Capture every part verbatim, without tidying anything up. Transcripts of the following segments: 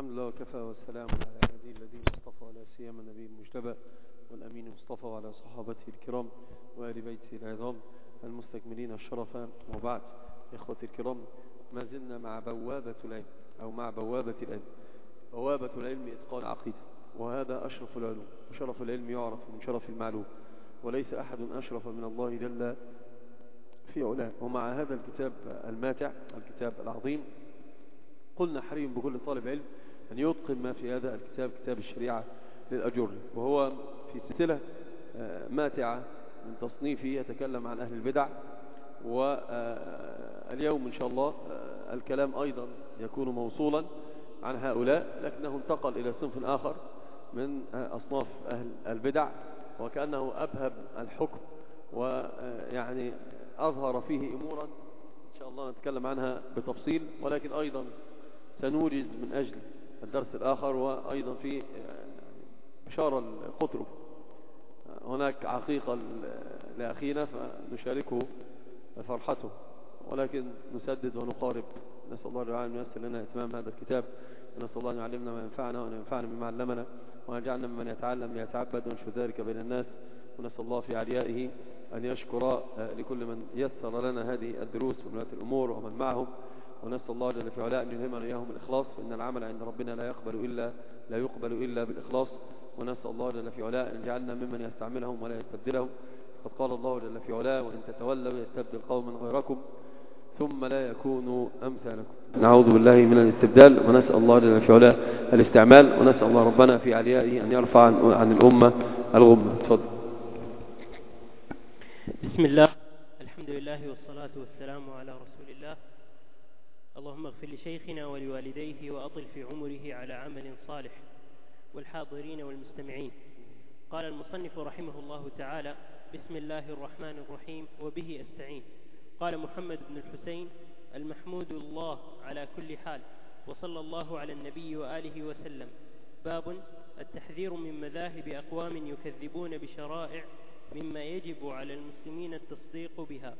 الحمد لله وكفى والسلام على عباده الذين اصطفى، ولا سيما النبي المجتبى والأمين المصطفى وعلى صحابته الكرام وآل بيته العظام المستكملين الشرف. وبعد، إخوتي الكرام، ما زلنا مع بوابة العلم أو مع بوابة العلم. بوابة العلم إتقان العقيدة، وهذا أشرف العلوم، وشرف العلم يعرف من شرف المعلوم، وليس أحد أشرف من الله جل في علاه. ومع هذا الكتاب الماتع، الكتاب العظيم، قلنا حري بكل طالب علم أن يتقن ما في هذا الكتاب، كتاب الشريعة للأجر، وهو في سلسلة ماتعة من تصنيفه يتكلم عن أهل البدع. واليوم إن شاء الله الكلام أيضا يكون موصولا عن هؤلاء، لكنه انتقل إلى صنف آخر من أصناف أهل البدع، وكأنه أبهب الحكم ويعني أظهر فيه أمورا إن شاء الله نتكلم عنها بتفصيل، ولكن أيضا سنوجز من أجل الدرس الآخر. وأيضا في بشارة القطر، هناك عقيقة لأخينا فنشاركه فرحته، ولكن نسدد ونقارب. نسأل الله العالمين أن ييسر لنا إتمام هذا الكتاب، ونسأل الله أن يعلمنا ما ينفعنا وأن ينفعنا بما علمنا، وأن يجعلنا ممن يتعلم ليتعبد وينشر ذلك بين الناس. ونسأل الله في عليائه أن يشكر لكل من يسر لنا هذه الدروس وولاة الأمور ومن معهم، ونسأل الله جل في علاه أن يلهمنا إياهم الإخلاص، فإن العمل عند ربنا لا يقبل إلا لا يقبل إلا بالإخلاص. ونسأل الله جل في علاه أن يجعلنا ممن يستعملهم ولا يستبدلهم، قد قال الله جل في علاه: وإن تتولوا يستبدل قوما غيركم ثم لا يكونوا أمثالكم. نعوذ بالله من الاستبدال، ونسأل الله جل في علاه الاستعمال، ونسأل الله ربنا في عليائه أن يرفع عن الأمة الغمة. تفضل. بسم الله، الحمد لله والصلاة والسلام على رسول الله. اللهم اغفر لشيخنا ولوالديه وأطل في عمره على عمل صالح، والحاضرين والمستمعين. قال المصنف رحمه الله تعالى: بسم الله الرحمن الرحيم، وبه أستعين. قال محمد بن الحسين: المحمود الله على كل حال، وصلى الله على النبي وآله وسلم. باب التحذير من مذاهب أقوام يكذبون بشرائع مما يجب على المسلمين التصديق بها.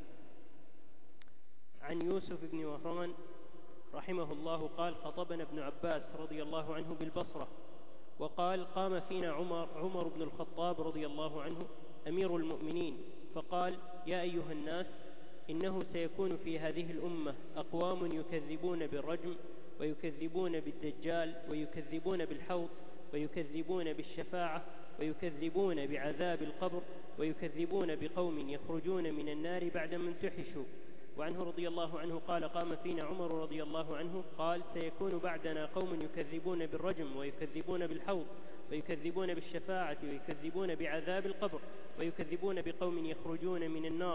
عن يوسف بن وهران رحمه الله قال: خطبنا ابن عباس رضي الله عنه بالبصرة، وقال: قام فينا عمر, عمر بن الخطاب رضي الله عنه أمير المؤمنين، فقال: يا أيها الناس، إنه سيكون في هذه الأمة أقوام يكذبون بالرجم، ويكذبون بالدجال، ويكذبون بالحوض، ويكذبون بالشفاعة، ويكذبون بعذاب القبر، ويكذبون بقوم يخرجون من النار بعد ما امتحشوا. وعنه رضي الله عنه قال: قام فينا عمر رضي الله عنه قال: سيكون بعدنا قوم يكذبون بالرجم، ويكذبون بالحوض، ويكذبون بالشفاعة، ويكذبون بعذاب القبر، ويكذبون بقوم يخرجون من النار.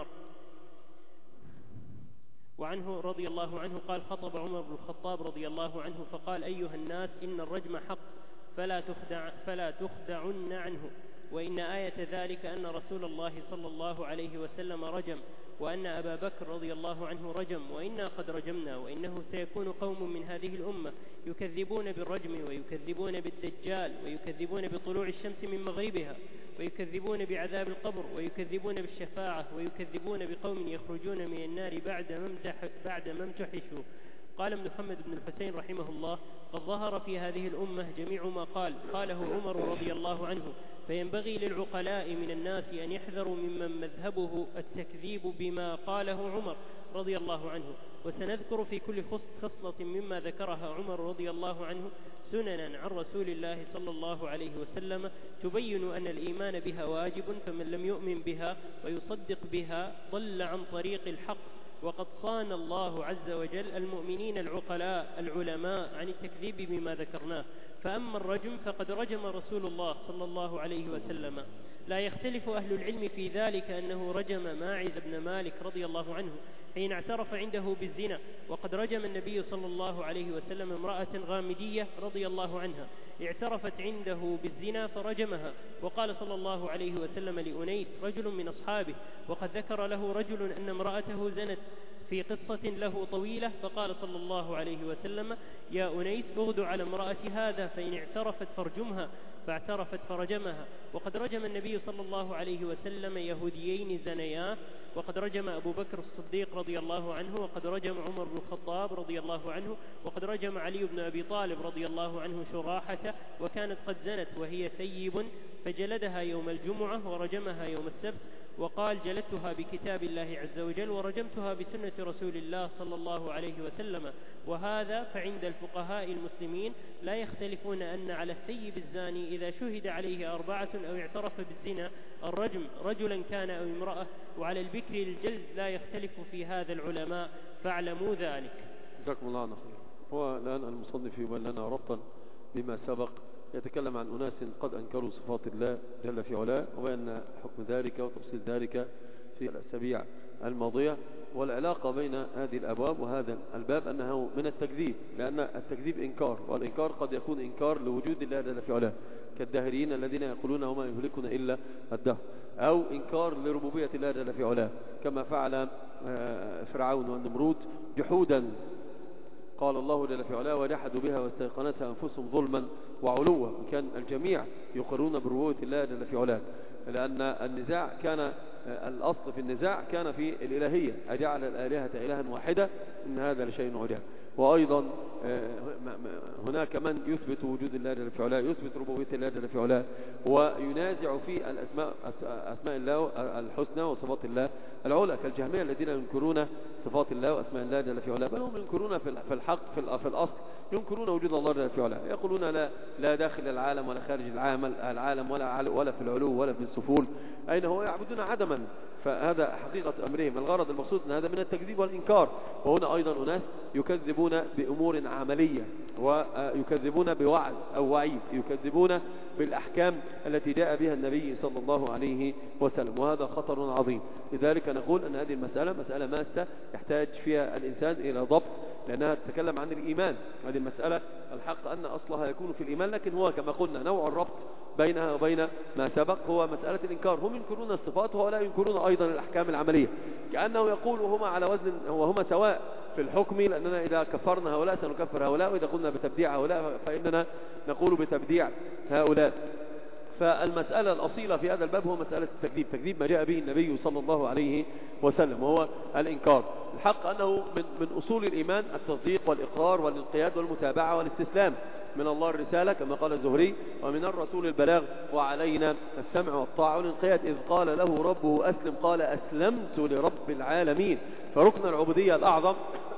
وعنه رضي الله عنه قال: خطب عمر بن الخطاب رضي الله عنه فقال: أيها الناس، إن الرجم حق، فلا تخدع فلا تخدعن عنه، وإن آية ذلك أن رسول الله صلى الله عليه وسلم رجم، وأن أبا بكر رضي الله عنه رجم، وإنا قد رجمنا، وإنه سيكون قوم من هذه الأمة يكذبون بالرجم، ويكذبون بالدجال، ويكذبون بطلوع الشمس من مغربها، ويكذبون بعذاب القبر، ويكذبون بالشفاعة، ويكذبون بقوم يخرجون من النار بعد ما امتحشوا. قال محمد بن الحسين رحمه الله: قد ظهر في هذه الأمة جميع ما قال قاله عمر رضي الله عنه، فينبغي للعقلاء من الناس أن يحذروا ممن مذهبه التكذيب بما قاله عمر رضي الله عنه. وسنذكر في كل خصلة مما ذكرها عمر رضي الله عنه سننا عن رسول الله صلى الله عليه وسلم تبين أن الإيمان بها واجب، فمن لم يؤمن بها ويصدق بها ضل عن طريق الحق. وقد صان الله عز وجل المؤمنين العقلاء العلماء عن التكذيب بما ذكرناه. فأما الرجم فقد رجم رسول الله صلى الله عليه وسلم، لا يختلف أهل العلم في ذلك أنه رجم ماعز بن مالك رضي الله عنه حين اعترف عنده بالزنا، وقد رجم النبي صلى الله عليه وسلم امرأة غامدية رضي الله عنها اعترفت عنده بالزنا فرجمها. وقال صلى الله عليه وسلم لأنيس رجل من أصحابه، وقد ذكر له رجل أن امرأته زنت، في قصة له طويلة، فقال صلى الله عليه وسلم: يا أنيس اغدو على امرأة هذا، فإن اعترفت فارجمها، فاعترفت فرجمها. وقد رجم النبي صلى الله عليه وسلم يهوديين زنياه، وقد رجم أبو بكر الصديق رضي الله عنه، وقد رجم عمر بن الخطاب رضي الله عنه، وقد رجم علي بن أبي طالب رضي الله عنه شراحة، وكانت قد زنت وهي ثيب، فجلدها يوم الجمعة ورجمها يوم السبت، وقال: جلدتها بكتاب الله عز وجل ورجمتها بسنة رسول الله صلى الله عليه وسلم. وهذا فعند الفقهاء المسلمين لا يختلفون أن على الثيب الزاني إذا شهد عليه أربعة أو اعترف بالزنا الرجم، رجلا كان أو امرأة، وعلى البكر الجلد، لا يختلف في هذا العلماء، فاعلموا ذلك. جزاكم الله عنه. هو الآن المصنف يبين لنا ربطا بما سبق، يتكلم عن أناس قد أنكروا صفات الله جل في علاه، وبأن حكم ذلك وتفصيل ذلك في الأسابيع الماضية، والعلاقة بين هذه الأبواب وهذا الباب أنه من التكذيب، لأن التكذيب إنكار، والإنكار قد يكون إنكار لوجود الله جل في علاه، كالداهريين الذين يقولون وما يهلكنا إلا الدهر، أو إنكار لربوبية الله جل في علاه كما فعل فرعون والنمرود جحودا. قال الله جل في علاه: وجحدوا بها واستيقنتها أنفسهم ظلما وعلوا. كان الجميع يقرون بربوبية الله جل في علاه، لأن النزاع كان الأصل في النزاع كان في الإلهية: أجعل الآلهة إلها واحدة إن هذا لشيء عجاب. وأيضا هناك من يثبت وجود الله جل في علاه، يثبت ربوبية الله جل في علاه، وينازع في الأسماء أسماء الله الحسنى وصفات الله العلى، كالجهمية الذين ينكرون صفات الله وأسماء الله جل في علاه، بل هم ينكرون في الحق في الأصل، ينكرون وجود الله جل في علاه، يقولون لا لا داخل العالم ولا خارج العالم ولا ولا في العلو ولا في السفول، أين هو يعبدون عدما. فهذا حقيقة أمرهم. الغرض المقصود أن هذا من التكذيب والإنكار. وهنا أيضا أناس يكذبون بأمور عملية، ويكذبون بوعد أو وعيد، يكذبون بالأحكام التي جاء بها النبي صلى الله عليه وسلم، وهذا خطر عظيم. لذلك نقول أن هذه المسألة مسألة ماسة يحتاج فيها الإنسان إلى ضبط، لأنها تتكلم عن الإيمان. هذه المسألة الحق أن أصلها يكون في الإيمان، لكن هو كما قلنا نوع الربط بينها وبين ما سبق هو مسألة الإنكار. هم ينكرون الصفات ولا ينكرون أيضا الأحكام العملية، كأنه يقول وهما على وزن وهما سواء في الحكم، لأننا إذا كفرنا هؤلاء سنكفر هؤلاء، وإذا قلنا بتبديع هؤلاء فإننا نقول بتبديع هؤلاء. فالمسألة الأصيلة في هذا الباب هو مسألة التكذيب، تكذيب ما جاء به النبي صلى الله عليه وسلم، وهو الإنكار. الحق أنه من, من أصول الإيمان التصديق والإقرار والانقياد والمتابعة والاستسلام. من الله الرسالة كما قال الزهري: ومن الرسول البلاغ وعلينا السمع والطاعة والانقياد. إذ قال له ربه أسلم قال أسلمت لرب العالمين. فركن العبودية الأعظم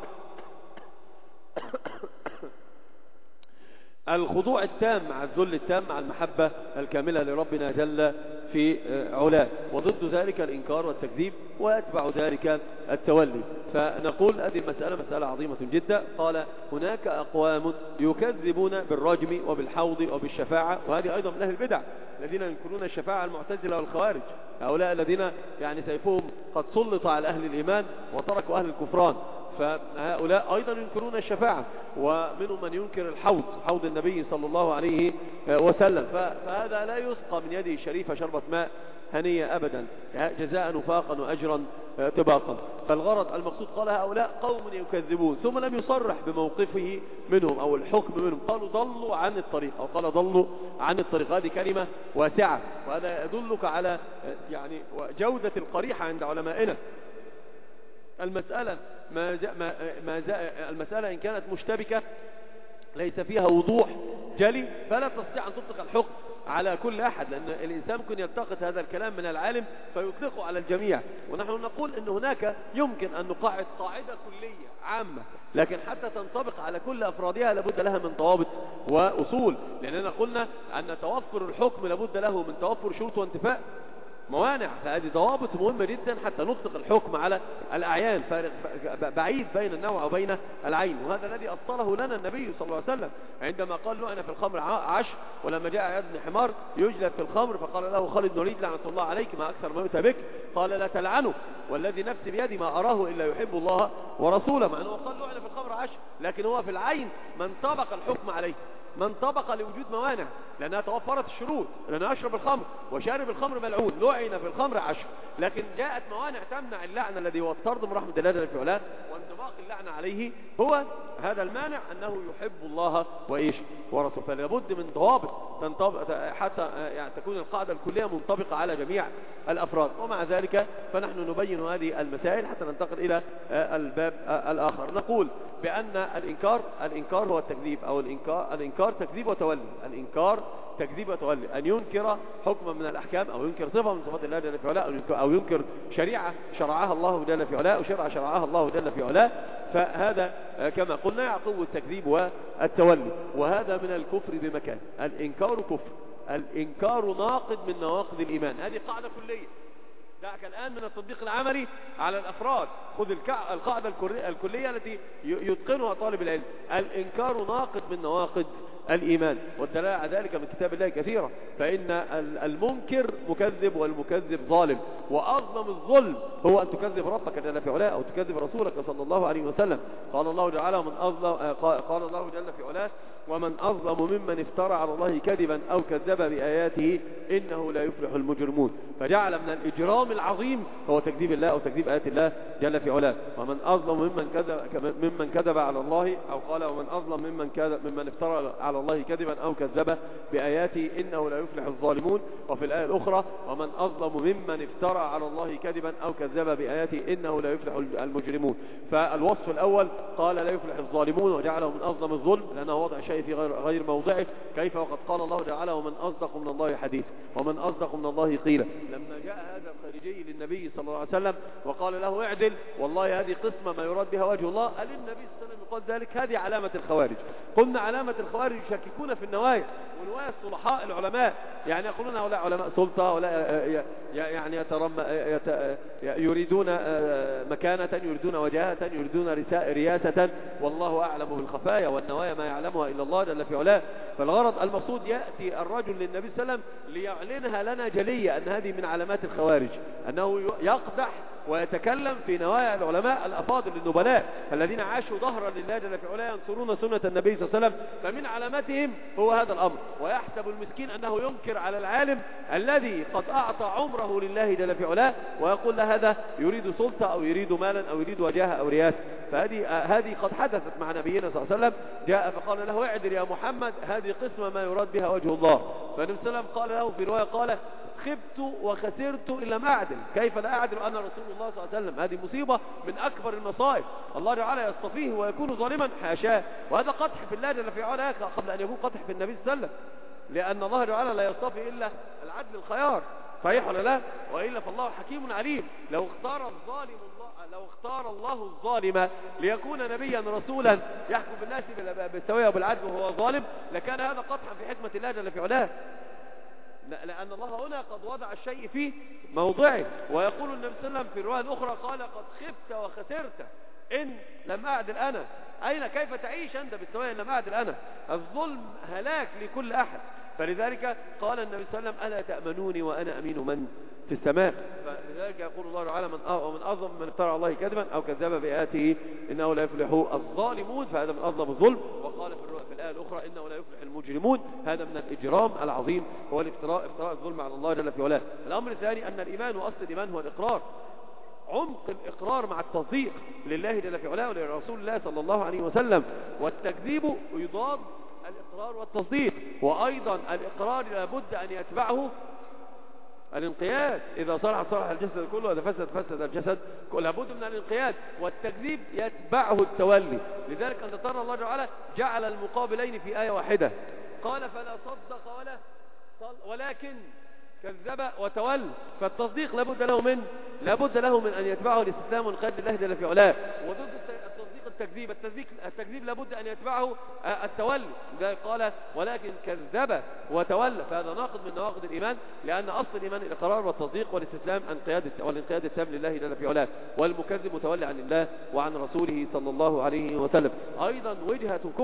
الخضوع التام مع الذل التام مع المحبة الكاملة لربنا جل في علاه، وضد ذلك الإنكار والتكذيب، ويتبع ذلك التولي. فنقول هذه المسألة مسألة عظيمة جدا. قال: هناك أقوام يكذبون بالرجم وبالحوض وبالشفاعة، وهذه أيضا من أهل البدع الذين ينكرون الشفاعة، المعتزلة والخوارج، هؤلاء الذين يعني سيفهم قد سلط على أهل الإيمان وتركوا أهل الكفران. فهؤلاء أيضا ينكرون الشفاعة، ومنهم من ينكر الحوض، حوض النبي صلى الله عليه وسلم. فهذا لا يسقى من يده الشريفة شربة ماء هنية أبدا، جزاء وفاقا وأجرا طباقا. فالغرض المقصود قال: هؤلاء قوم يكذبون، ثم لم يصرح بموقفه منهم أو الحكم منهم، قالوا ضلوا عن الطريق، أو قال ضلوا عن الطريق. هذه كلمة واسعة، وهذا يدلك على يعني جودة القريحة عند علمائنا. المسألة ما جاء ما ما جاء المسألة إن كانت مشتبكة ليس فيها وضوح جلي، فلا تستطيع أن تطلق الحكم على كل أحد، لأن الإنسان ممكن يلتقط هذا الكلام من العالم فيطلقه على الجميع. ونحن نقول أن هناك يمكن أن نقاعد قاعدة كلية عامة، لكن حتى تنطبق على كل أفرادها لابد لها من ضوابط وأصول، لأننا قلنا أن توفر الحكم لابد له من توفر شروط وانتفاء موانع. فهذه ضوابط مهمة جدا حتى نطلق الحكم على الأعيان، فارق بعيد بين النوع وبين العين. وهذا الذي أصله لنا النبي صلى الله عليه وسلم عندما قال له: أنا في الخمر عشر، ولما جاء عياض بن حمار يجلد في الخمر فقال له خالد بن الوليد: لعنة الله عليك ما أكثر ما يؤتى بك. قال: لا تلعنه والذي نفسي بيدي ما أراه إلا يحب الله ورسوله. مع أنه قال له: أنا في الخمر عشر، لكن هو في العين من طبق الحكم عليه. من طبق لوجود موانع، لأنها توفرت الشروط، لأنه يشرب الخمر وشارب الخمر ملعون، لعن في الخمر عشر. لكن جاءت موانع تمنع اللعنة الذي هو الطرد من رحمة الله جل في علاه وانطباق اللعنة عليه. هو هذا المانع أنه يحب الله وإيش ورسوله. فلا بد من ضوابط حتى يعني تكون القاعدة الكلية منطبقة على جميع الأفراد. ومع ذلك فنحن نبين هذه المسائل حتى ننتقل إلى الباب الآخر. نقول بأن الإنكار الإنكار هو التكذيب، أو الإنكار الإنكار تكذيب وتولي. الإنكار تكذيب وتولي، أن ينكر حكما من الأحكام، أو ينكر صفة من صفات الله جل في علاه، أو ينكر شريعة شرعها الله جل في علاه، أو شرعة شرعها الله جل في علاه. فهذا كما قلنا يعقب التكذيب والتولي، وهذا من الكفر بمكان. الإنكار كفر، الإنكار ناقض من نواقض الإيمان. هذه قاعدة كلية. دعك الآن من التطبيق العملي على الأفراد. خذ القاعدة الكلية التي يتقنها طالب العلم. الإنكار ناقض من نواقض الإيمان، والدلالة على ذلك من كتاب الله كثيرة. فإن المنكر مكذب، والمكذب ظالم، وأظلم الظلم هو أن تكذب ربك جل في علاه، أو تكذب رسولك صلى الله عليه وسلم. قال الله تعالى ومن أظلم قال الله جل في علاه ومن أظلم ممن افترى على الله كذبا أو كذب بآياته إنه لا يفلح المجرمون. فجعل من الإجرام العظيم هو تكذيب الله أو تكذيب آيات الله جل في علاه. ومن أظلم ممن كذب ممن كذب على الله، أو قال ومن أظلم ممن كذب ممن افترى على الله كذبا أو كذب بآياته إنه لا يفلح الظالمون. وفي الآية الأخرى ومن أظلم ممن افترى على الله كذبا أو كذب بآياته إنه لا يفلح المجرمون. فالوصف الأول قال لا يفلح الظالمون، وجعله من أظلم الظلم لأنه وضع شيء في غير, غير موضعه. كيف وقد قال الله تعالى ومن أصدق من الله حديث ومن أصدق من الله قيلا. لما جاء هذا الخارجي للنبي صلى الله عليه وسلم وقال له اعدل والله هذه قسمة ما يراد بها وجه الله، قال النبي صلى الله عليه وسلم يقول ذلك هذه علامة الخوارج. قلنا علامة الخوارج يشككون في النوايا، والنوايا الصلحاء العلماء يعني يقولون هؤلاء علماء سلطة، ولا يعني يترم يريدون مكانة، يريدون وجاهة، يريدون رياسة، والله أعلم بالخفايا، والنوايا ما يعلمها إلا الله جل في علاه. فالغرض المقصود يأتي الرجل للنبي صلى الله عليه وسلم ليعلنها لنا جلية أن هذه من علامات الخوارج، أنه يقدح ويتكلم في نوايا العلماء الأفاضل النبلاء الذين عاشوا ظهرا لله جل في علاه ينصرون سنة النبي صلى الله عليه وسلم. فمن علاماتهم هو هذا الأمر. ويحسب المسكين أنه ينكر على العالم الذي قد أعطى عمره لله جل في علاه، ويقول له هذا يريد سلطة أو يريد مالا أو يريد وجاهة أو رياسة. فهذه هذه قد حدثت مع نبينا صلى الله عليه وسلم. جاء فقال له اعدل يا محمد هذه قسمة ما يراد بها وجه الله. فالنبي صلى الله عليه وسلم قال له في رواية قال خبت وخسرت إلا ما أعدل. كيف لا أعدل أنا رسول الله صلى الله عليه وسلم؟ هذه مصيبة من أكبر المصائب. الله تعالى يصطفيه ويكون ظالما حاشاه، وهذا قدح في الله جل في علاه قبل أن يكون قدح في النبي صلى الله عليه وسلم، لأن الله تعالى لا يصطفي إلا العدل الخيار. صحيح ولا لا؟ وإلا فالله حكيم عليم. لو اختار الظالم الله لو اختار الله الظالم ليكون نبيا رسولا يحكم بالناس بالسوية وبالعدل وهو ظالم لكان هذا قدحا في حكمة الله جل في علاه، لأن الله هنا قد وضع الشيء في موضعه. ويقول النبي صلى الله عليه وسلم في الرواية الأخرى قال قد خبت وخسرت إن لم أعدل أنا. أين كيف تعيش أنت بالسوية إن لم أعدل أنا؟ الظلم هلاك لكل أحد. فلذلك قال النبي صلى الله عليه وسلم ألا تأمنوني وأنا أمين من في السماء. فلذلك يقول الله تعالى من ومن أظلم من افترى على الله كذبا أو كذب بآياته إنه لا يفلح الظالمون، فهذا من أظلم الظلم. وقال في الآية الأخرى إنه لا يفلح المجرمون، هذا من الإجرام العظيم هو الافتراء افتراء الظلم على الله جل في علاه. الأمر الثاني أن الإيمان وأصل الإيمان هو الإقرار، عمق الإقرار مع التصديق لله جل في علاه ولرسول الله صلى الله عليه وسلم. والتكذيب يضاد الإقرار والتصديق. وأيضا الإقرار لابد أن يتبعه الانقياد. إذا صلح صلح الجسد كله وإذا فسد فسد الجسد كله، لابد من الانقياد. والتكذيب يتبعه التولي. لذلك أن ترى الله تعالى جعل المقابلين في آية واحدة، قال فلا صدق ولا ولكن كذب وتولى. فالتصديق لابد له من لابد له من أن يتبعه الاستسلام والانقياد لله جل في علاه. وضد التصديق التكذيب التكذيب التكذيب لابد أن يتبعه التولي. لذلك قال ولكن كذب وتولى، فهذا ناقض من نواقض الإيمان، لأن أصل الإيمان الإقرار والتصديق والاستسلام والانقياد التام لله جل في علاه. والمكذب متولي عن الله وعن رسوله صلى الله عليه وسلم. أيضا وجهة كفر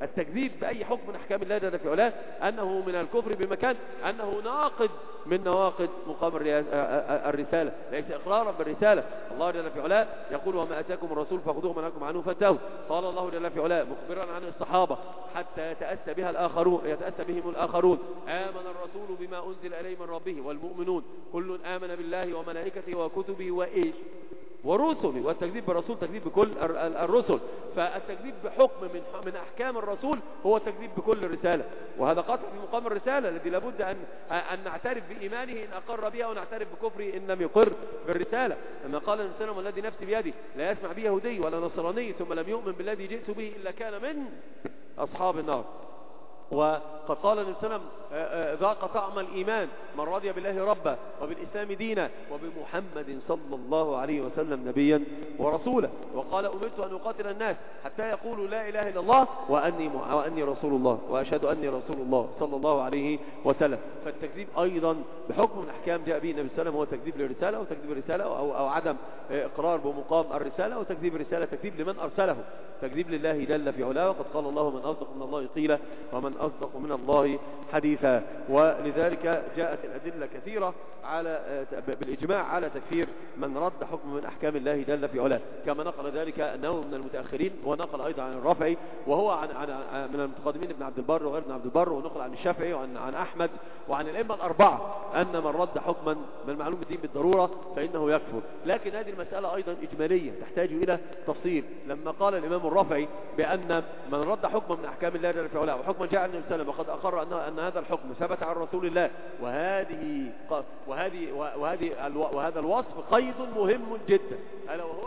التكذيب بأي حكم من أحكام الله جل في علاه أنه من الكفر بمكان، أنه ناقض من نواقض مقام الرسالة، ليس إقرارا بالرسالة. الله جل في علاه يقول وما أتاكم الرسول فخذوه منكم عنه فانتهوا. قال الله جل في علاه مخبرا عن الصحابة حتى يتأسى بها الآخرون يتأسى بهم الآخرون: آمن الرسول بما أنزل إليه من ربه والمؤمنون كل آمن بالله وملائكته وكتبه وإيش ورسله. والتكذيب بالرسول تكذيب بكل الرسل، فالتكذيب بحكم من من أحكام الرسول هو تكذيب بكل الرسالة، وهذا قطع في مقام الرسالة الذي لابد أن أن نعترف بإيمانه إن أقر بها ونعترف بكفره إن لم يقر بالرسالة. لما قال النبي صلى الله عليه وسلم والذي نفسي بيده لا يسمع به يهودي ولا نصراني ثم لم يؤمن بالذي جئت به إلا كان من أصحاب النار. وقد قال النبي صلى الله عليه وسلم ذاق طعم الإيمان من رضي بالله ربا وبالإسلام دينا وبمحمد صلى الله عليه وسلم نبيا ورسولا. وقال أمرت أن أقاتل الناس حتى يقولوا لا إله إلا الله وأني, وأني رسول الله وأشهد أني رسول الله صلى الله عليه وسلم. فالتكذيب أيضا بحكم من أحكام جاء به النبي صلى الله عليه وسلم هو تكذيب للرسالة وتكذيب الرسالة أو, أو عدم إقرار بمقام الرسالة، وتكذيب الرسالة تكذيب لمن أرسله، تكذيب لله جل في علاه. وقد قال الله من أصدق من الله قيلا ومن أصدق من الله حديثا. ولذلك جاءت الأدلة كثيرة على بالإجماع على تكفير من رد حكم من أحكام الله جل في علاه، كما نقل ذلك أنه من المتأخرين، ونقل أيضا عن الرافعي وهو عن, عن من المتقدمين ابن عبد البر وغير ابن عبد البر، ونقل عن الشافعي وعن عن أحمد وعن الأئمة الأربعة أن من رد حكما من معلوم الدين بالضرورة فإنه يكفر. لكن هذه المسألة أيضا إجمالية تحتاج إلى تفصيل. لما قال الإمام الرافعي بأن من رد حكما من أحكام الله جل في علاه وحكما جاء عن النبي صلى الله عليه وسلم وقد أقر أن أن هذا الحكم ثبت عن رسول الله، وهذه وهذه وهذه وهذا الوصف قيد مهم جدا، ألا وهو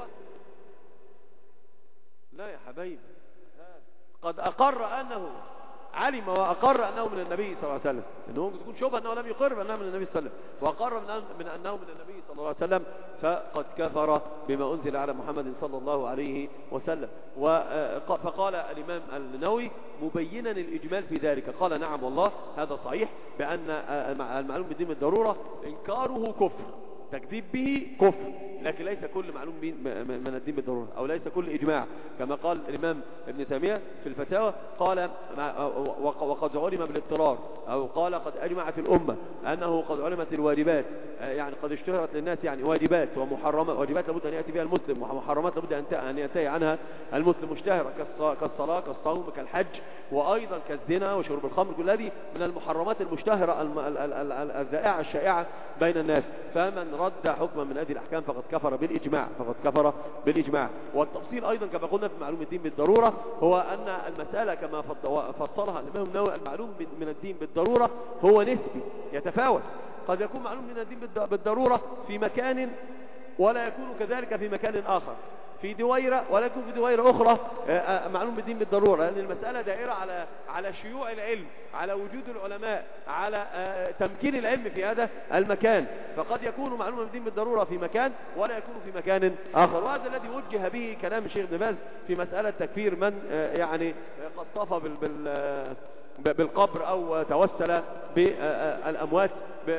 لا يا حبيبي قد أقر أنه علم وأقر أنه من النبي صلى الله عليه وسلم، إنه ممكن تكون شبهة أنه لم يقر بأنه من النبي صلى الله عليه وسلم، وأقر من أنه من النبي صلى الله عليه وسلم فقد كفر بما أنزل على محمد صلى الله عليه وسلم. فقال الإمام النووي مبينا الإجمال في ذلك، قال نعم والله هذا صحيح بأن المعلوم بالدين بالضرورة إنكاره كفر، تكذيب به كفر، لكن ليس كل معلوم من الدين بالضرورة أو ليس كل إجماع، كما قال الإمام ابن تيمية في الفتاوى قال وقد علم بالاضطرار، أو قال قد أجمعت الأمة أنه قد علمت الواجبات، يعني قد اشتهرت للناس يعني واجبات ومحرمات، واجبات لابد أن يأتي بها المسلم ومحرمات لابد أن ينتهي عنها المسلم، مشتهرة كالصلاة كالصوم كالحج وأيضا كالزنا وشرب الخمر، كل هذه من المحرمات المشتهرة الذائعة الشائعة بين الناس. فمن رد حكما من هذه الأحكام فقد كفر بالإجماع فقد كفر بالإجماع. والتفصيل أيضا كما قلنا في معلوم الدين بالضرورة هو أن المسألة كما فصلها الإمام النووي المعلوم من الدين بالضرورة هو نسبي يتفاوت، قد يكون معلوم من الدين بالضرورة في مكان ولا يكون كذلك في مكان آخر، في دويرة ولا يكون في دويرة أخرى معلوم بالدين بالضرورة، لأن المسألة دائرة على على شيوع العلم، على وجود العلماء، على تمكين العلم في هذا المكان، فقد يكون معلوم بالدين بالضرورة في مكان ولا يكون في مكان آخر. وهذا الذي وجه به كلام الشيخ ابن باز في مسألة تكفير من يعني قد طاف بال بالقبر أو توسل بالأموات.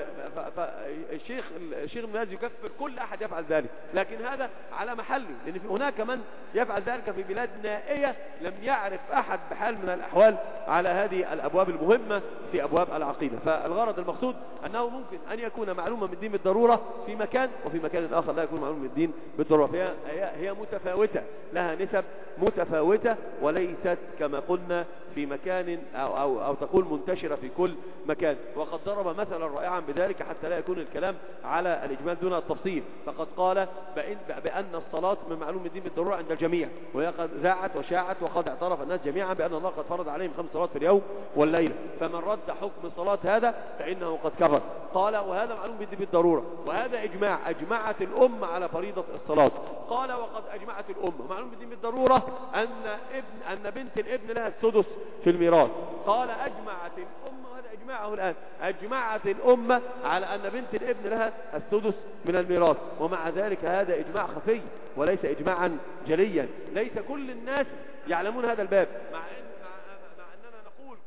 فالشيخ الشيخ ابن باز يكفر كل أحد يفعل ذلك، لكن هذا على محله، لأن هناك من يفعل ذلك في بلاد نائية لم يعرف أحد بحال من الأحوال على هذه الأبواب المهمة في أبواب العقيدة. فالغرض المقصود أنه ممكن أن يكون معلومة من الدين بالضرورة في مكان وفي مكان آخر لا يكون معلومة من الدين بالضرورة، فهي هي متفاوتة، لها نسب متفاوتة وليست كما قلنا في مكان أو, أو, أو تقول منتشرة في كل مكان. وقد ضرب مثلا رائعا بذلك حتى لا يكون الكلام على الإجمال دون التفصيل، فقد قال بأن, بأن الصلاة من معلوم الدين بالضرورة عند الجميع، وهي قد ذاعت وشاعت وقد اعترف الناس جميعا بأن الله قد فرض عليهم خمس صلوات في اليوم والليلة، فمن رد حكم صلاة هذا فإنه قد كفر. قال وهذا معلوم بالدين بالضرورة، وهذا إجماع، أجمعت الأمة على فريضة الصلاة. قال وقد أجمعت الأمة معلوم بالدين بالضرورة أن ابن أن بنت الابن لها السدس في الميراث. قال أجمعت الأمة، وهذا إجماعه الآن، أجمعت الأمة على أن بنت الابن لها السدس من الميراث، ومع ذلك هذا إجماع خفي وليس إجماعا جليا، ليس كل الناس يعلمون هذا الباب، مع, إن مع, مع أننا نقول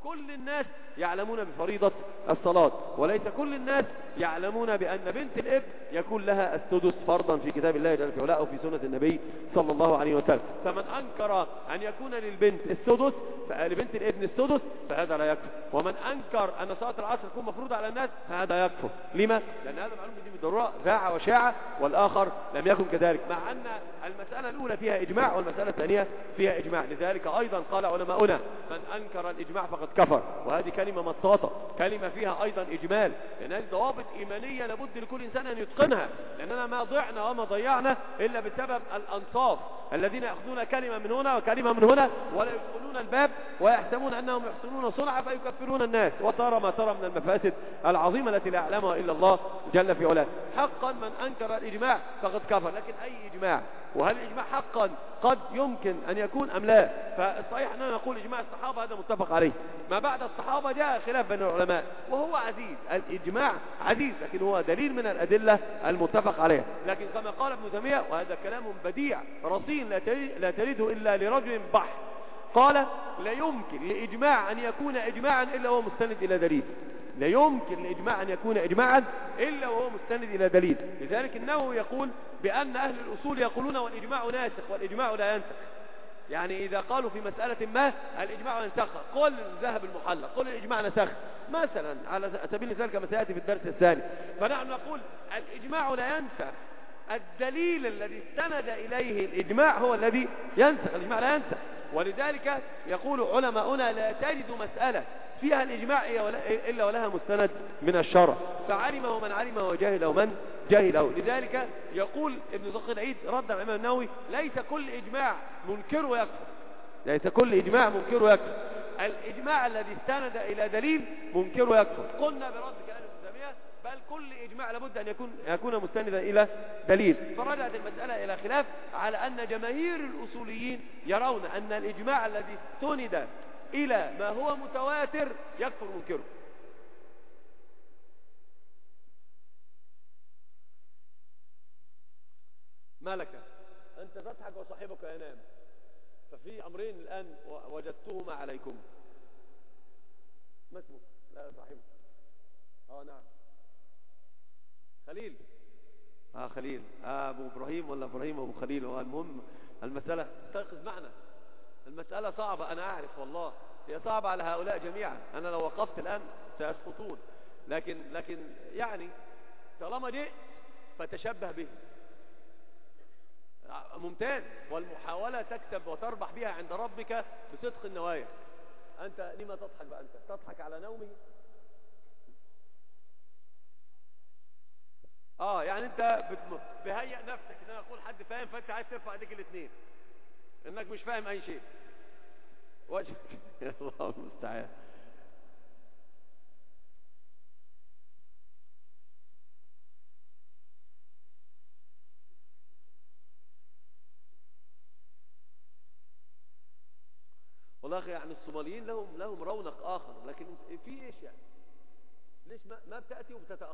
كل الناس يعلمون بفريضة الصلاة، وليس كل الناس يعلمون بأن بنت الابن يكون لها السدس فرضا في كتاب الله جل في علاه وفي سنة النبي صلى الله عليه وسلم. فمن أنكر أن يكون للبنت السدس لبنت الابن السدس فهذا لا يكفر، ومن أنكر أن صلاة العصر تكون مفروضة على الناس فهذا يكفر. لما؟ لأن هذا معلوم دي بالضرورة ذاع وشاع، والآخر لم يكن كذلك، مع أن المسألة الأولى فيها إجماع والمسألة الثانية فيها إجماع. لذلك أيضا قال علماؤنا من أنكر الإجماع فقد كفر، وهذه كلمة مطاطة، كلمة فيها أيضا إجمال، لأن هذه ضوابط إيمانية لابد لكل إنسان أن يتقنها، لأننا ما ضعنا وما ضيعنا إلا بسبب الأنصاف الذين يأخذون كلمة من هنا وكلمة من هنا ولا يدخلون الباب ويحسبون أنهم يحسنون صنعا فيكفرون الناس، وترى ما ترى من المفاسد العظيمة التي لا يعلمها إلا الله جل في علاه. حقا من أنكر الإجماع فقد كفر، لكن أي إجماع؟ وهل الإجماع حقا قد يمكن أن يكون أم لا؟ فالصحيح أننا نقول إجماع الصحابة هذا متفق عليه، ما بعد الصحابة جاء خلاف بين العلماء وهو عزيز، الإجماع عزيز لكن هو دليل من الأدلة المتفق عليها. لكن كما قال ابن تيمية وهذا كلام بديع رصين لا تريده إلا لرجل بحر، قال لا يمكن لإجماع أن يكون إجماعا إلا وهو مستند إلى دليل، لا يمكن لإجماع أن يكون إجماعا إلا وهو مستند إلى دليل. لذلك إنه يقول بأن أهل الأصول يقولون والإجماع ناسخ والإجماع لا ينسخ، يعني إذا قالوا في مسألة ما الإجماع ينسخ، قل ذهب المحلق، قل الإجماع نسخ مثلا على سبيل المثال كما سيأتي في الدرس الثاني. فنحن نقول الإجماع لا ينسخ، الدليل الذي استند إليه الإجماع هو الذي ينسخ، الإجماع لا ينسخ. ولذلك يقول علماؤنا لا تجد مسألة فيها الإجماع إلا ولها مستند من الشرع، فعلمه من علمه وجاهله من جاهله. لذلك يقول ابن دقيق العيد رد على الإمام النووي ليس كل إجماع منكر ويكفر، ليس كل إجماع منكر ويكفر، الإجماع الذي استند إلى دليل منكر ويكفر. قلنا برد كلام ابن تيمية بل كل إجماع لابد أن يكون يكون مستندا إلى دليل. فرجعت المسألة إلى خلاف على أن جماهير الأصوليين يرون أن الإجماع الذي استند إلى ما هو متواتر يكفر منكره. ما لك أنت تضحك وصاحبك ينام، ففي أمرين الآن وجدتهما عليكم. ما اسمك؟ لا صاحبك. اه نعم خليل. اه خليل آه ابو ابراهيم ولا ابراهيم ابو خليل. المهم المسألة استيقظ معنا، المسألة صعبة أنا أعرف والله، هي صعبة على هؤلاء جميعا، أنا لو وقفت الآن سيسقطون، لكن لكن يعني طالما جئت فتشبه به ممتاز، والمحاولة تكسب وتربح بها عند ربك بصدق النوايا. أنت لما تضحك بقى؟ أنت تضحك على نومه؟ اه يعني انت بهيئ نفسك ان انا اقول حد فاهم، فانت عايز ترفع ايديك الاثنين انك مش فاهم اي شيء. وجهك الله المستعان. والله اخي يعني الصوماليين لهم لهم رونق اخر، لكن في ايش يعني؟ ليش ما, ما بتاتي وبتتاخر؟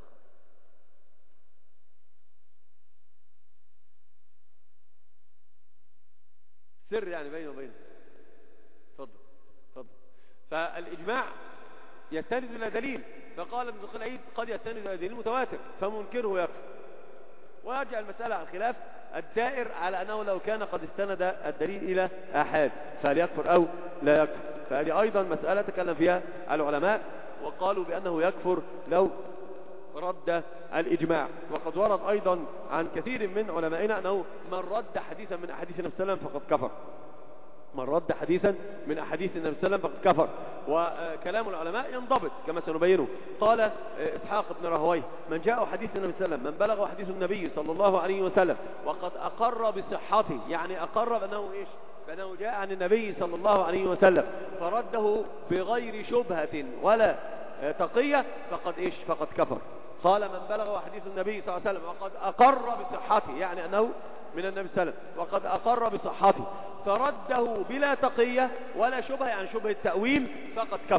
سر يعني بينه وبينه. اتفضل اتفضل. فالاجماع يستند الى دليل، فقال ابن دقيق العيد قد يستند الى دليل متواتر فمنكره يكفر. ويرجع المسألة على الخلاف الدائر على أنه لو كان قد استند الدليل إلى آحاد فهل يكفر أو لا يكفر. فهذه أيضا مسألة تكلم فيها العلماء وقالوا بأنه يكفر لو رد الإجماع. وقد ورد أيضا عن كثير من علمائنا أنه من رد حديثا من أحاديث النبي صلى الله عليه وسلم فقد كفر، من رد حديثا من أحاديث النبي صلى الله عليه وسلم فقد كفر. وكلام العلماء ينضبط كما سنبينه. قال إسحاق بن راهويه من جاء حديث النبي صلى الله عليه وسلم من بلغ حديث النبي صلى الله عليه وسلم وقد أقر بصحته، يعني أقر بأنه إيش؟ بأنه جاء عن النبي صلى الله عليه وسلم فرده بغير شبهة ولا تقية فقد إيش؟ فقد كفر. قال من بلغ حديث النبي صلى الله عليه وسلم وقد أقر بصحته، يعني أنه من النبي صلى الله عليه وسلم وقد أقر بصحته فرده بلا تقية ولا شبهة، يعني شبهة تأويل فقد كفر.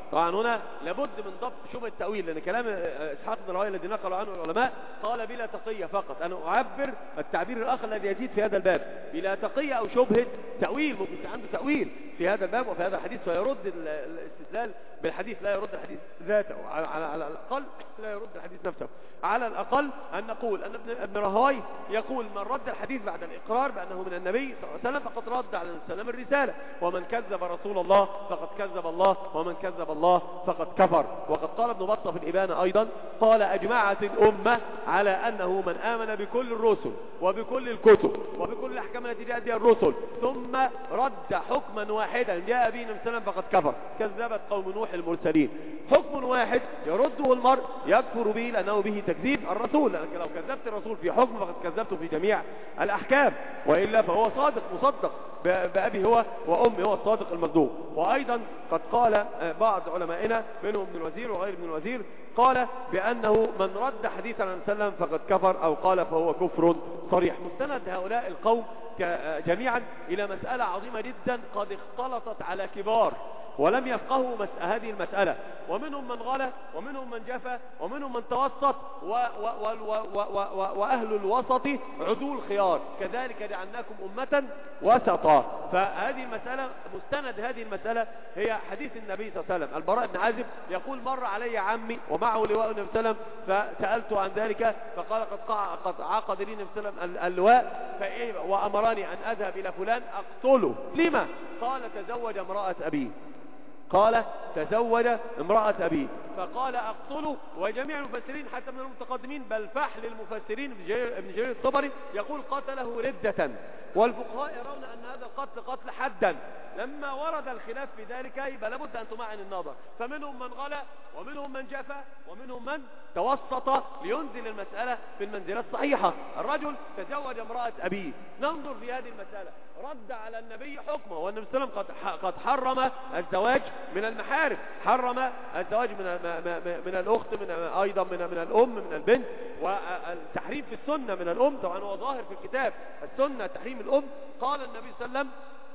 طبعا هنا لابد من ضبط شبهة التأويل، لأن كلام إسحاق بن راهويه الذي نقلوا عنه العلماء قال بلا تقية فقط. أنا أعبر التعبير الآخر الذي يزيد في هذا الباب، بلا تقية أو شبهة تأويل، ممكن عنده تأويل في هذا الباب وفي هذا الحديث فيرد الاستدلال بالحديث، لا يرد الحديث ذاته، على, على, على الأقل لا يرد الحديث نفسه. على الأقل أن نقول أن ابن, ابن راهويه يقول من رد الحديث بعد الإقرار بأنه من النبي صلى الله عليه وسلم فقد رد على السلام الرسالة، ومن كذب رسول الله فقد كذب الله، ومن كذب الله فقد كفر. وقد قال ابن بطة في الإبانة أيضا قال أجمعت الأمة على أنه من آمن بكل الرسل وبكل الكتب وبكل الأحكام التي جاءت بها الرسل ثم رد حكما واحدا جاء به النبي صلى الله عليه وسلم فقد كفر. كذبت قوم نوح المرسلين، حكم واحد يرده المرء يكفر به لأنه به تكذيب الرسول، لأنك لو كذبت الرسول في حكم فقد كذبته في جميع الأحكام، وإلا فهو صادق مصدق بأبي هو وأمي، هو الصادق المصدوق. وأيضا قد قال بعض علمائنا منهم ابن الوزير وغير ابن الوزير قال بأنه من رد حديثا عن وسلم فقد كفر، أو قال فهو كفر صريح. مستند هؤلاء القوم جميعا إلى مسألة عظيمة جدا قد اختلطت على كبار ولم يفقهوا هذه المسألة، ومنهم من غلا ومنهم من جفا ومنهم من توسط و و و و و و وأهل الوسط عدول خيار، كذلك جعلناكم أمة وسطا. فهذه المسألة مستند هذه المسألة هي حديث النبي صلى الله عليه وسلم. البراء بن عازب يقول مر علي عمي ومعه لواء النبي صلى الله عليه وسلم فسألته عن ذلك فقال قد عقد لي النبي صلى الله عليه وسلم اللواء وأمرني أن أذهب إلى فلان أقتله. لما؟ قال تزوج امرأة أبيه، قال تزوج امرأة أبيه، فقال أقتله. وجميع المفسرين حتى من المتقدمين بل فحل المفسرين ابن جرير الطبري يقول قتله ردة، والفقهاء يرون أن هذا القتل قتل حدا. لما ورد الخلاف في ذلك يبقى لابد أن تمعن النظر، فمنهم من غلا ومنهم من جفا ومنهم من توسط لينزل المسألة في المنزلة الصحيحة. الرجل تزوج امرأة أبيه، ننظر في هذه المسألة، رد على النبي حكمه، والنبي صلى الله عليه وسلم قد حرم الزواج من المحارم، حرم الزواج من من الأخت، من أيضا من من الأم، من البنت، والتحريم في السنة من الأم. طبعا هو ظاهر في الكتاب السنة تحريم الأم. قال النبي صلى الله عليه وسلم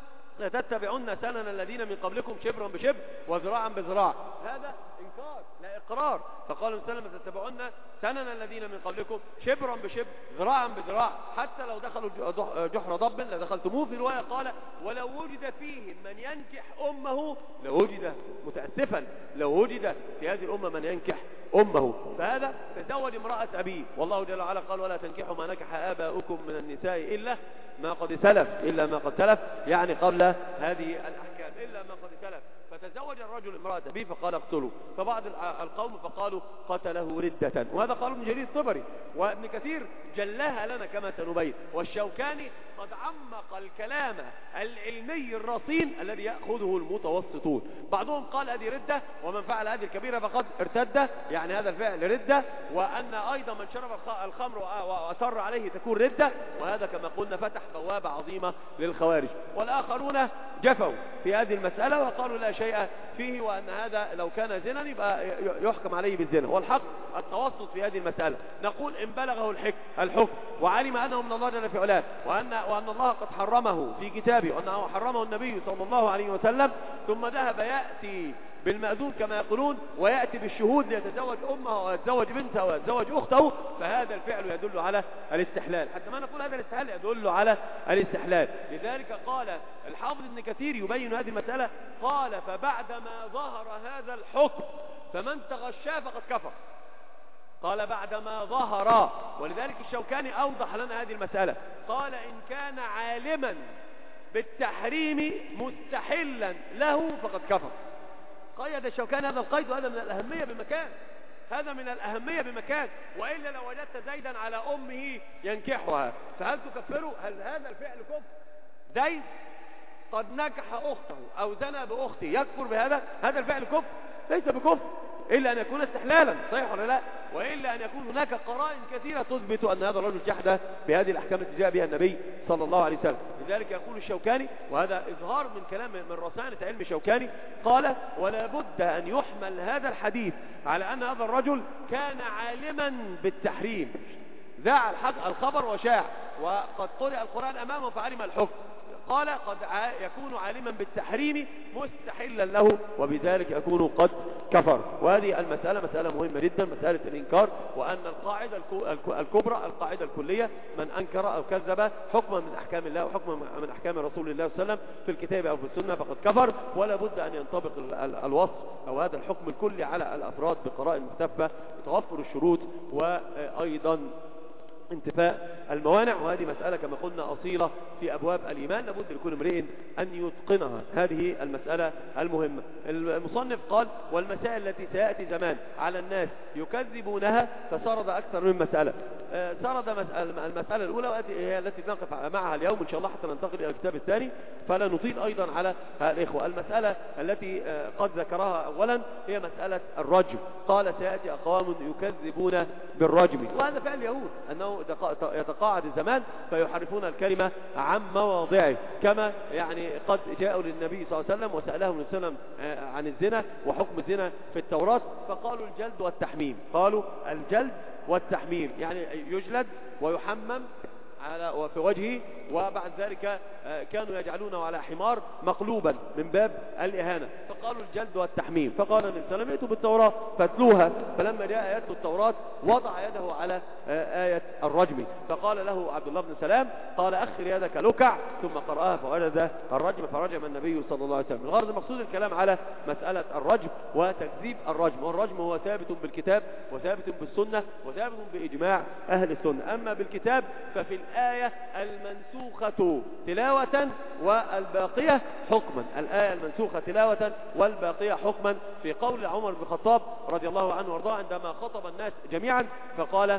لتتبعن سنن الذين من قبلكم شبرا بشبر وذراعا بذراع. هذا إنكار لا إقرار. فقال النبي صلى الله عليه وسلم لتتبعن سنن الذين من قبلكم شبرا بشبر ذراعا بذراع، حتى لو دخلوا جحر ضب لدخلتموه. في رواية قال ولو وجد فيه من ينكح أمه لوجد، متأسفا لو وجد في هذه الأمة من ينكح أمه. فهذا تزوج امرأة أبيه، والله جل وعلا قال ولا تنكحوا ما نكح آباؤكم من النساء إلا ما قد سلف، إلا ما قد سلف يعني قبل هذه الأحكام، إلا ما قد سلف. فتزوج الرجل امرأة أبيه فقال اقتلوا، فبعض القوم فقالوا قتله ردة، وهذا قال ابن جرير الطبري، وابن كثير جلاها لنا كما سنبين، والشوكاني قد عمق الكلام العلمي الرصين الذي يأخذه المتوسطون. بعضهم قال هذه ردة، ومن فعل هذه الكبيرة فقد ارتد، يعني هذا الفعل ردة، وأن أيضا من شرب الخمر وأصر عليه تكون ردة، وهذا كما قلنا فتح بوابة عظيمة للخوارج. والآخرون جفوا في هذه المسألة وقالوا لا شيء فيه، وأن هذا لو كان زنا يبقى يحكم عليه بالزنا. والحق التوسط في هذه المسألة، نقول إن بلغه الحكم وعلم أنه من الله جل في علاه، وأن, وأن الله قد حرمه في كتابه، وأنه حرمه النبي صلى الله عليه وسلم، ثم ذهب يأتي بالمأذون كما يقولون ويأتي بالشهود ليتزوج أمه ويتزوج بنته ويتزوج أخته، فهذا الفعل يدل على الاستحلال، حتى ما نقول هذا الاستحلال يدل على الاستحلال. لذلك قال الحافظ ابن كثير يبين هذه المسألة، قال فبعدما ظهر هذا الحكم فمن تغشاه فقد كفر. قال بعدما ظهر، ولذلك الشوكاني أوضح لنا هذه المسألة، قال إن كان عالما بالتحريم مستحلا له فقد كفر. قيد الشوكاني هذا القيد، وهذا من الأهمية بمكان، هذا من الأهمية بمكان. وإلا لو وجدت زيدا على أمه ينكحها فهل تكفره؟ هل هذا الفعل كفر؟ زيد قد نكح أخته أو زنى بأخته يكفر بهذا؟ هذا الفعل كفر؟ ليس بكفر، إلا أن يكون استحلالا، صحيح ولا لا؟ وإلا أن يكون هناك قرائن كثيرة تثبت أن هذا الرجل جحد بهذه الأحكام التي جاء بها النبي صلى الله عليه وسلم. لذلك يقول الشوكاني، وهذا إظهار من كلام من رصانة علم الشوكاني، قال ولا بد أن يحمل هذا الحديث على أن هذا الرجل كان عالما بالتحريم، ذاع الخبر وشاع، وقد قرأ القرآن أمامه فعلم الحكم، قال قد يكون عالما بالتحريم مستحلا له وبذلك يكون قد كفر. وهذه المسألة مسألة مهمة جدا، مسألة الإنكار، وأن القاعدة الكبرى القاعدة الكلية من أنكر أو كذب حكما من أحكام الله وحكما من أحكام رسول الله صلى الله عليه وسلم في الكتاب أو في السنة فقد كفر، ولا بد أن ينطبق الوصف أو هذا الحكم الكلي على الأفراد بقرائن مختلفة بتوفر الشروط وأيضا انتفاء الموانع. وهذه مسألة كما قلنا أصيلة في أبواب الإيمان، لابد لكل امرئ أن يتقنها هذه المسألة المهمة. المصنف قال والمسائل التي سيأتي زمان على الناس يكذبونها فسرد أكثر من مسألة. سرد المسألة الأولى وهي التي نقف معها اليوم إن شاء الله حتى ننتقل إلى الكتاب الثاني فلا نطيل أيضا على الإخوة. المسألة التي قد ذكرها أولا هي مسألة الرجم. قال سيأتي أقوام يكذبون بالرجم، وهذا فعل اليهود أنه يتقاعد الزمان فيحرفون الكلمة عن مواضعه، كما يعني قد جاءوا للنبي صلى الله عليه وسلم وسألهم النبي صلى الله عليه وسلم عن الزنا وحكم الزنا في التوراة فقالوا الجلد والتحميم، قالوا الجلد والتحميم يعني يجلد ويحمم على وفي وجهه، وبعد ذلك كانوا يجعلونه على حمار مقلوبا من باب الإهانة، فقالوا الجلد والتحميم. فقال النبي صلى الله عليه وسلم ائتوا بالتوراة فاتلوها، فلما جاء آيات التوراة وضع يده على آية الرجم، فقال له عبد الله بن سلام قال أخر يدك لكع، ثم قرأها فوجد الرجم فرجم النبي صلى الله عليه وسلم. الغرض المقصود الكلام على مسألة الرجم وتكذيب الرجم، والرجم هو ثابت بالكتاب وثابت بالسنة وثابت بإجماع أهل السنة. أما بالكتاب ففي الآية المنسوخة تلاوة والباقية حكما، الآية المنسوخة تلاوة والباقية حكما، في قول عمر بن الخطاب رضي الله عنه وارضاه عندما خطب الناس جميعا فقال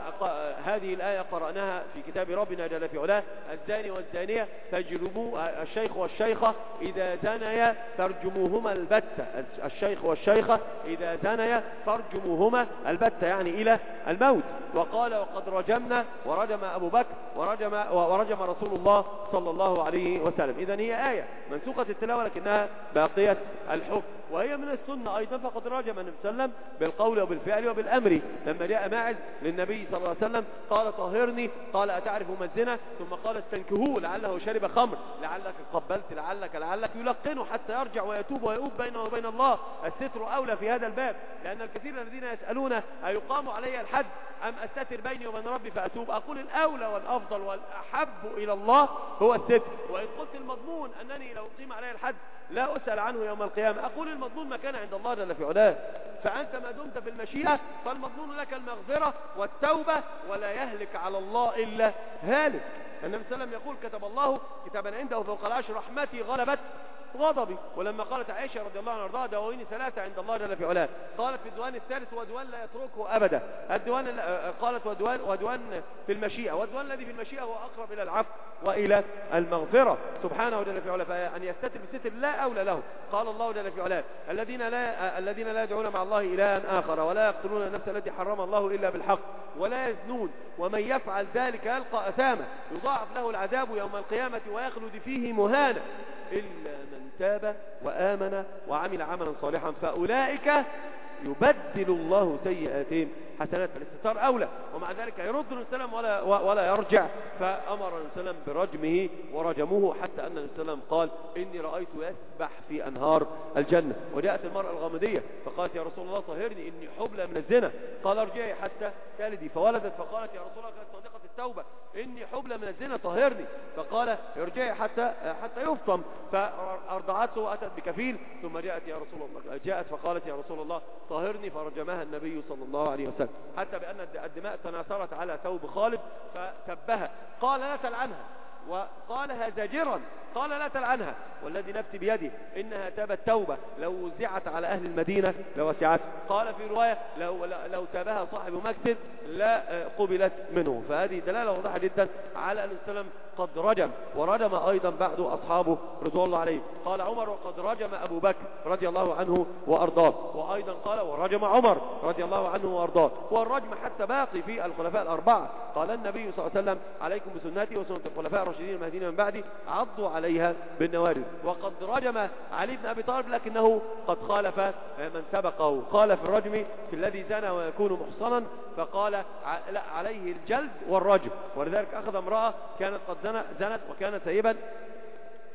هذه الآية قرأناها في كتاب ربنا جل في علاه الزاني والزانية فاجلبوا الشيخ والشيخة إذا زنيا فارجموهما البتة، الشيخ والشيخة إذا زنيا فارجموهما البتة يعني إلى الموت. وقال وقد رجمنا ورجم أبو بكر ورجم, ورجم رسول الله صلى الله عليه وسلم. إذن هي آية منسوخة التلاوة لكنها باقية الحكم، وهي من السنة أيضا، فقد رجم النبي صلى الله عليه وسلم بالقول وبالفعل وبالأمر. لما جاء ماعز للنبي صلى الله عليه وسلم قال طهرني، قال أتعرف ما الزنا، ثم قال استنكهوه لعله شرب خمر، لعلك قبلت، لعلك لعلك يلقنه حتى يرجع ويتوب ويؤوب بينه وبين الله. الستر أولى في هذا الباب، لأن الكثير الذين يسألون أيقام علي الحد أم أستتر بيني وبين ربي فأتوب، أقول الأولى والأفضل والأحب إلى الله هو الستر. وإن قلت المضمون أنني لو قيم علي الحد لا أسأل عنه يوم القيامة، أقول المضمون مكان عند الله جل في علاه، فأنت ما دمت في المشيئة فالمضمون لك المغفرة والتوبة، ولا يهلك على الله إلا هالك. النبي صلى الله عليه وسلم يقول كتب الله كتابا عنده فوق العرش رحمتي غلبت غضبي. ولما قالت عائشة رضي الله عنها وارضاها دواوين ثلاثة عند الله جل في علاه، قالت في الديوان الثالث وديوان لا يتركه أبدا، الديوان قالت وديوان وديوان في المشيئة، والديوان الذي في المشيئة هو أقرب إلى العفو وإلى المغفرة سبحانه جل في علاه، فأن يستتر بستر لا أولى له. قال الله جل في علاه الذين لا الذين لا يدعون مع الله إلها آخر ولا يقتلون النفس التي حرم الله إلا بالحق ولا يزنون ومن يفعل ذلك يلقى أثاما يضاعف له العذاب يوم القيامة ويخلد فيه مهانا إلا من تاب وآمن وعمل عملا صالحا فأولئك يبدل الله سيئاتهم حسنات. فالاستتار أولى، ومع ذلك يرد السلام ولا, ولا يرجع، فأمر السلام برجمه ورجموه، حتى أن السلام قال إني رأيت يسبح في أنهار الجنة. وجاءت المرأة الغامدية فقالت يا رسول الله طهرني إني حبلى من الزنا، قال ارجعي حتى تلدي، فولدت فقالت يا رسول الله كانت صادقة التوبة إني حبلى من الزنا طهرني، فقال ارجعي حتى حتى يفطم، فأرضعته وأتت بكفيل، ثم جاءت يا رسول الله جاءت فقالت يا رسول الله طهرني، فرجمها النبي صلى الله عليه وسلم، حتى بأن الدماء تناثرت على ثوب خالد فسبها، قال لا تلعنها، وقالها زاجرا، قال لا تلعنها والذي نفسي بيده إنها تابت توبة لو وزعت على أهل المدينة لوسعت. قال في رواية لو, لو تابها صاحب مكسد لا قبلت منه. فهذه دلالة واضحة جدا على أن السلام قد رجم، ورجم أيضا بعد أصحابه رضوان الله عليه. قال عمر وقد رجم أبو بكر رضي الله عنه وأرضاه، وأيضا قال ورجم عمر رضي الله عنه وأرضاه. والرجم حتى باقي في الخلفاء الأربعة، قال النبي صلى الله عليه وسلم عليكم بسنتي وسنة الخلفاء الراشدين المهديين من بعدي عضوا عليها بالنواجذ. وقد رجم علي بن أبي طالب لكنه قد خالف من سبقه، قال في الرجم في الذي زنى ويكون محصنا، فقال عليه الجلد والرجم. ولذلك أخذ امرأة كانت قد زنت وكانت ثيبا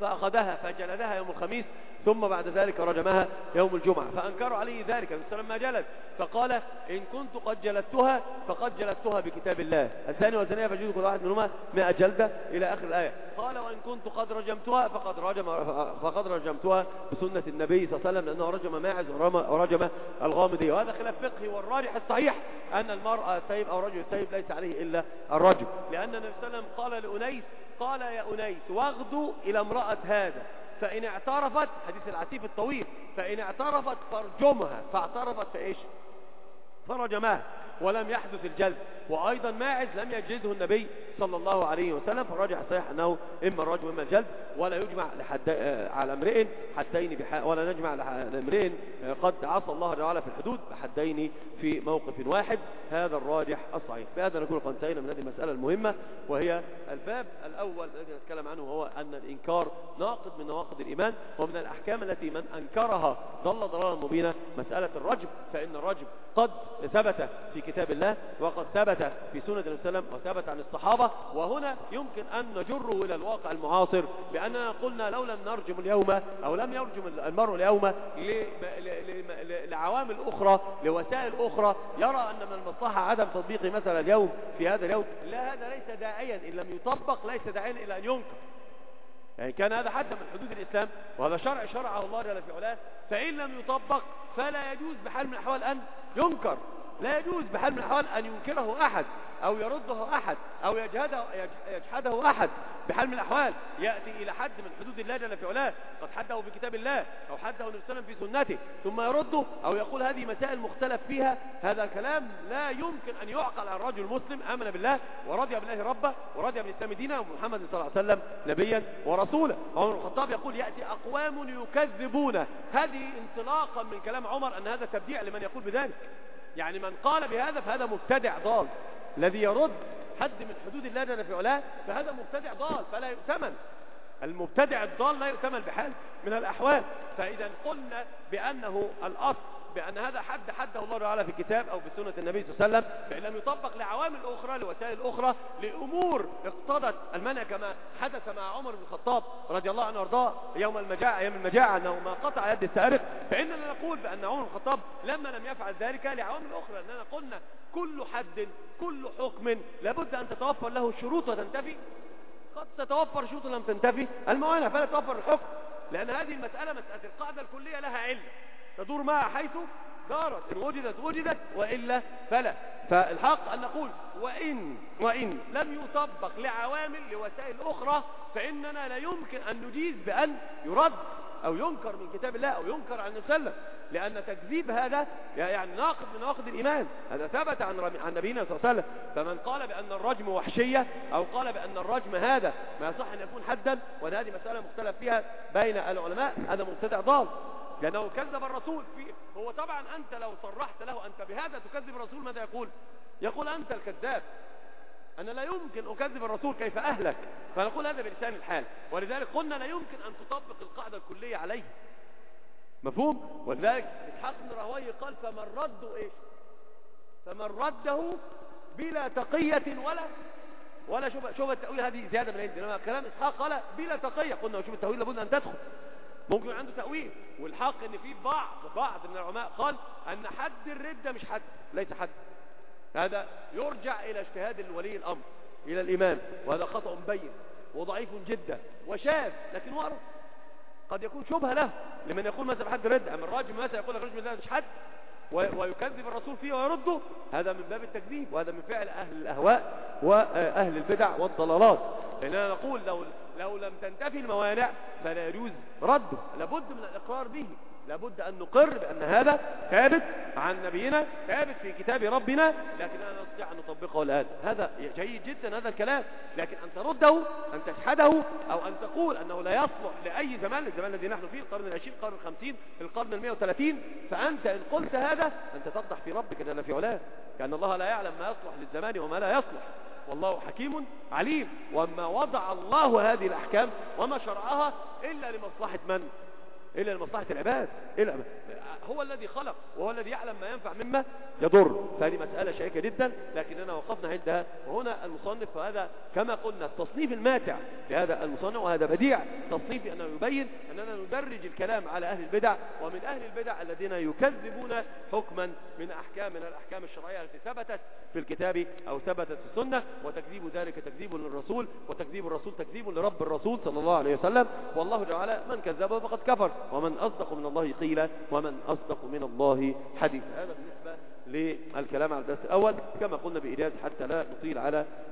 فأخذها فجلدها يوم الخميس ثم بعد ذلك رجمها يوم الجمعة، فأنكروا عليه ذلك فلما جلد فقال إن كنت قد جلدتها فقد جلدتها بكتاب الله، الزاني والزانية فجلدوا كل واحد منهما مئة جلدة إلى آخر الآية. قال وإن كنت قد رجمتها فقد رجم فقد رجمتها بسنة النبي صلى الله عليه وسلم لأنه رجم ماعز ورجم الغامدي، وهذا خلاف فقهي، والراجح الصحيح أن المرأة الثيب أو رجل الثيب ليس عليه إلا الرجم، لأن النبي صلى الله عليه وسلم قال لأنيس قال يا أنيس واغدوا إلى امرأة هذا فإن اعترفت، حديث العسيف الطويل، فإن اعترفت فارجمها، فاعترفت فإيش فرجمها ولم يحدث الجلد. وأيضا ماعز لم يجلده النبي صلى الله عليه وسلم، فالراجح الصحيح أنه إما الرجم إما الجلد، ولا يجمع لحد على امرئ حدين بح... ولا نجمع على امرئ قد عصى الله تعالى في الحدود بحدين في موقف واحد، هذا الراجح الصحيح. بهذا نكون قد انتهينا من هذه المسألة المهمة، وهي الباب الأول الذي نتكلم عنه هو أن الإنكار ناقض من نواقض الإيمان، ومن الأحكام التي من أنكرها ضل ضلالا مبينا مسألة الرجم، فإن الرجم قد ثبت في كتاب الله وقد ثبت في سنة النبي صلى الله عليه وسلم وثبت عن الصحابة. وهنا يمكن أن نجره إلى الواقع المعاصر بأننا قلنا لو لم نرجم اليوم أو لم يرجم المرء اليوم لعوامل أخرى لوسائل أخرى يرى أن من المصلحة عدم تطبيق مثلا اليوم في هذا اليوم، لا، هذا ليس داعيا إن لم يطبق، ليس داعيا إلى أن ينكر. يعني كان هذا حد من حدود الإسلام وهذا شرع شرعه الله جل في علاه، فإن لم يطبق فلا يجوز بحال من الأحوال أن ينكر، لا يجوز بحال من الأحوال أن ينكره أحد أو يرده أحد أو يجهده يجحده أحد بحال من الأحوال. يأتي إلى حد من حدود الله جل في علاه قد حده في كتاب الله أو حده النبي صلى الله عليه وسلم في سنته ثم يرده أو يقول هذه مسائل مختلف فيها، هذا الكلام لا يمكن أن يعقل عن رجل مسلم آمن بالله ورضي بالله ربا ورضي بالإسلام دينا ومحمد صلى الله عليه وسلم نبيا ورسولا. عمر بن الخطاب يقول يأتي أقوام يكذبون، هذه انطلاقا من كلام عمر أن هذا تبديع لمن يقول بذلك، يعني من قال بهذا فهذا مبتدع ضال، الذي يرد حد من حدود الله جل في علاه فهذا مبتدع ضال فلا يؤتمن، المبتدع الضال لا يؤتمن بحال من الأحوال. فإذا قلنا بأنه الأصل بأن هذا حد حده الله تعالى في الكتاب أو بسنة النبي صلى الله عليه وسلم، فإن لم يطبق لعوامل أخرى لوسائل أخرى لأمور اقتضت المنع كما حدث مع عمر بن الخطاب رضي الله عنه وارضاه يوم المجاعة أيام المجاعة أنه ما قطع يد السارق، فإننا نقول بأن عمر بن الخطاب لما لم يفعل ذلك لعوامل أخرى، لأننا قلنا كل حد كل حكم لابد أن تتوفر له شروط وتنتفي، قد تتوفر شروط لم تنتفي الموانع فلا تتوفر الحكم، لأن هذه المسألة مسألة القاعدة الكلية لها علة تدور معها حيث دارت، إن وجدت وجدت وإلا فلا. فالحق أن نقول وإن, وإن لم يطبق لعوامل لوسائل أخرى فإننا لا يمكن أن نجيز بأن يرد أو ينكر من كتاب الله أو ينكر عن النبي صلى الله عليه وسلم، لأن تكذيب هذا يعني ناقض من نواقض الإيمان، هذا ثبت عن عن نبينا صلى الله عليه وسلم. فمن قال بأن الرجم وحشية أو قال بأن الرجم هذا ما يصح أن يكون حدا، وأن هذه مسألة مختلف فيها بين العلماء، هذا مبتدع ضال لأنه كذب الرسول في. هو طبعا أنت لو صرحت له أنت بهذا تكذب الرسول ماذا يقول؟ يقول أنت الكذاب، أنا لا يمكن أكذب الرسول كيف أهلك، فنقول هذا بلسان الحال، ولذلك قلنا لا يمكن أن تطبق القاعدة الكلية عليه، مفهوم؟ ولذلك إسحاق بن راهويه قال فمن رده إيش؟ فمن رده بلا تقية ولا ولا شوف شوف التأويل، هذه زيادة من عندي، لما كلام إسحاق قال بلا تقية، قلنا وشوف التأويل لابد أن تدخل، ممكن عنده تأويل، والحق ان في بعض بعض من العلماء قال ان حد الردة مش حد، ليس حد، هذا يرجع الى اجتهاد الولي الامر الى الامام، وهذا خطأ مبين وضعيف جدا وشاذ لكن وارد، قد يكون شبهة له لمن يقول مثلا حد الردة، اما الراجل مثلا يقول الرجل ده مش حد ويكذب الرسول فيه ويرده، هذا من باب التكذيب، وهذا من فعل اهل الاهواء واهل البدع والضلالات. لاننا نقول لو لو لم تنتفي الموانع فلا يجوز رده، لابد من الاقرار به، لابد ان نقر بان هذا ثابت عن نبينا، ثابت في كتاب ربنا، لكن لا نستطيع ان نطبقه الان، هذا جيد جدا هذا الكلام، لكن ان ترده ان تجحده او ان تقول انه لا يصلح لاي زمان، الزمان الذي نحن فيه القرن العشرين القرن الخمسين القرن المئة وثلاثين، فانت ان قلت هذا انت تقدح في ربك جل في علاه، كأن الله لا يعلم ما يصلح للزمان وما لا يصلح، والله حكيم عليم، وما وضع الله هذه الأحكام وما شرعها إلا لمصلحة من؟ إلا لمصلحة العباد، إلا هو الذي خلق وهو الذي يعلم ما ينفع مما يضر. فهذه مسألة شائكة جدا، لكننا وقفنا عندها. وهنا المصنف، وهذا كما قلنا التصنيف الماتع لهذا المصنف، وهذا بديع تصنيف أنه يبين أننا ندرج الكلام على أهل البدع، ومن أهل البدع الذين يكذبون حكما من أحكام من الأحكام الشرعية التي ثبتت في الكتاب أو ثبتت في السنة، وتكذيب ذلك تكذيب للرسول، وتكذيب الرسول تكذيب لرب الرسول صلى الله عليه وسلم. والله تعالى من كذبه فقد كفر، ومن أصدق من الله قيلا ومن أصدق من الله حديثا. هذا بالنسبة للكلام على الدرس الأول كما قلنا بإيجاز حتى لا نطيل على